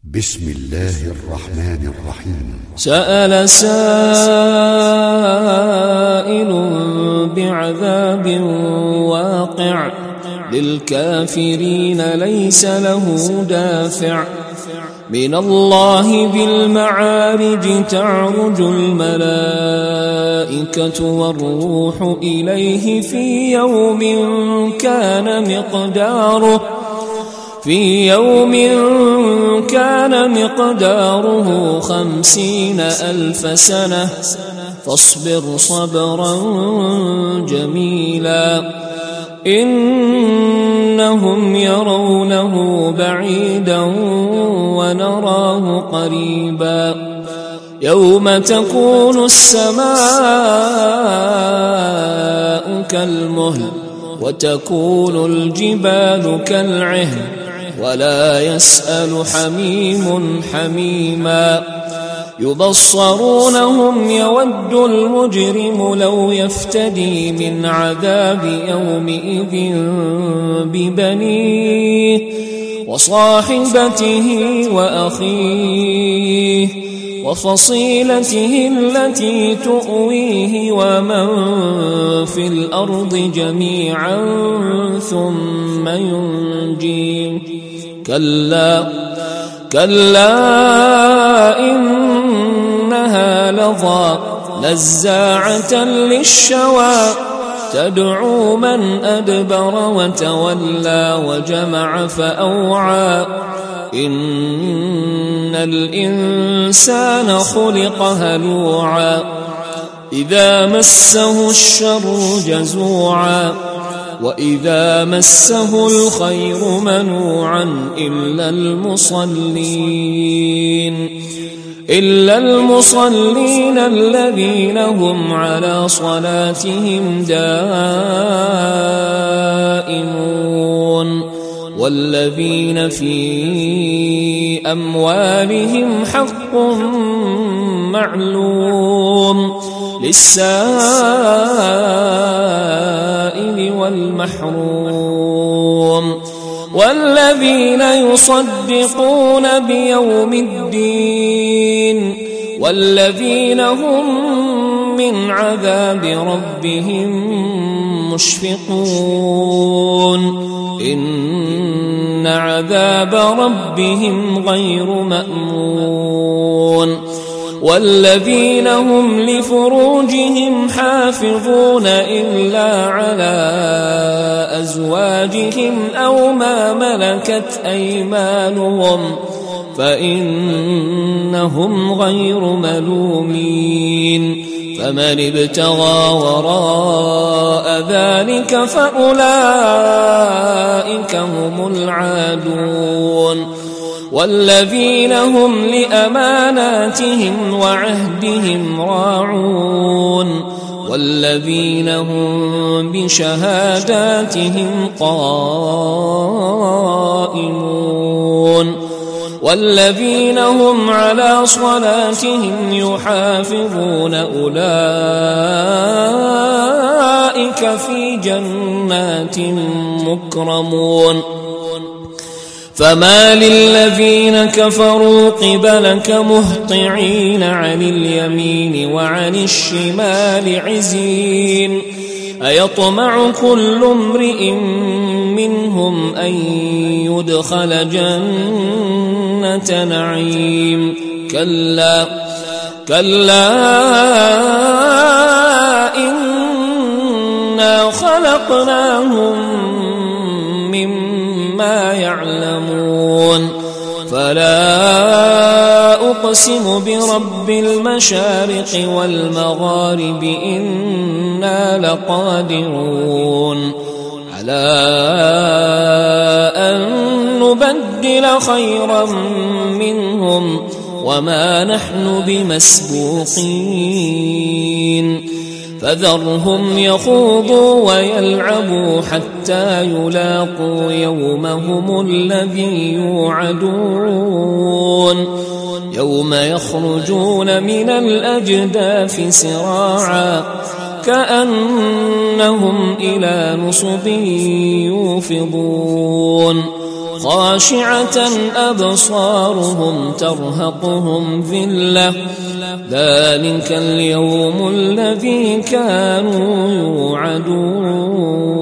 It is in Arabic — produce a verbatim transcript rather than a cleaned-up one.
بسم الله الرحمن الرحيم. سأل سائل بعذاب واقع للكافرين ليس له دافع من الله بالمعارج تعرج الملائكة والروح إليه في يوم كان مقداره في يوم كان مقداره خمسين ألف سنة فاصبر صبرا جميلا إنهم يرونه بعيدا ونراه قريبا يوم تكون السماء كالمهل وتكون الجبال كالعهن ولا يسأل حميم حميما يبصرونهم يود المجرم لو يفتدي من عذاب يومئذ ببنيه وصاحبته وأخيه وفصيلته التي تؤويه ومن في الأرض جميعا ثم ينجيه كلا كلا إنها لظى نزاعة للشوى تدعو من أدبر وتولى وجمع فأوعى إن الإنسان خلق هلوعا إذا مسه الشر جزوعا وإذا مسه الخير منوعا إلا المصلين إلا المصلين الذين هم على صلاتهم دائمون والذين في أموالهم حق معلوم للسائل والمحروم والذين يصدقون بيوم الدين والذين هم من عذاب ربهم مشفقون إن عذاب ربهم غير مأمون والذين هم لفروجهم حافظون إلا على أزواجهم أو ما ملكت أيمانهم فإنهم غير ملومين فمن ابتغى وراء ذلك فأولئك هم العادون والذين هم لأماناتهم وعهدهم راعون والذين هم بشهاداتهم قائمون والذين هم على صلاتهم يحافظون أولئك في جنات مكرمون فما للذين كفروا قبلك مهطعين عن اليمين وعن الشمال عزين أيطمع كل امرئ منهم أن يدخل جنة نعيم كلا كلا إنا خلقناهم مما يعلمون فلا أقسم برب المشارق والمغارب إنا لقادرون على أن نبدل خيرا منهم وما نحن بمسبوقين فذرهم يخوضوا ويلعبوا حتى يلاقوا يومهم الذي يوعدون يوم يخرجون من الأجداث سراعا كأنهم إلى نصب يوفضون خاشعة أبصارهم ترهقهم ذلة ذلك اليوم الذي كانوا يوعدون.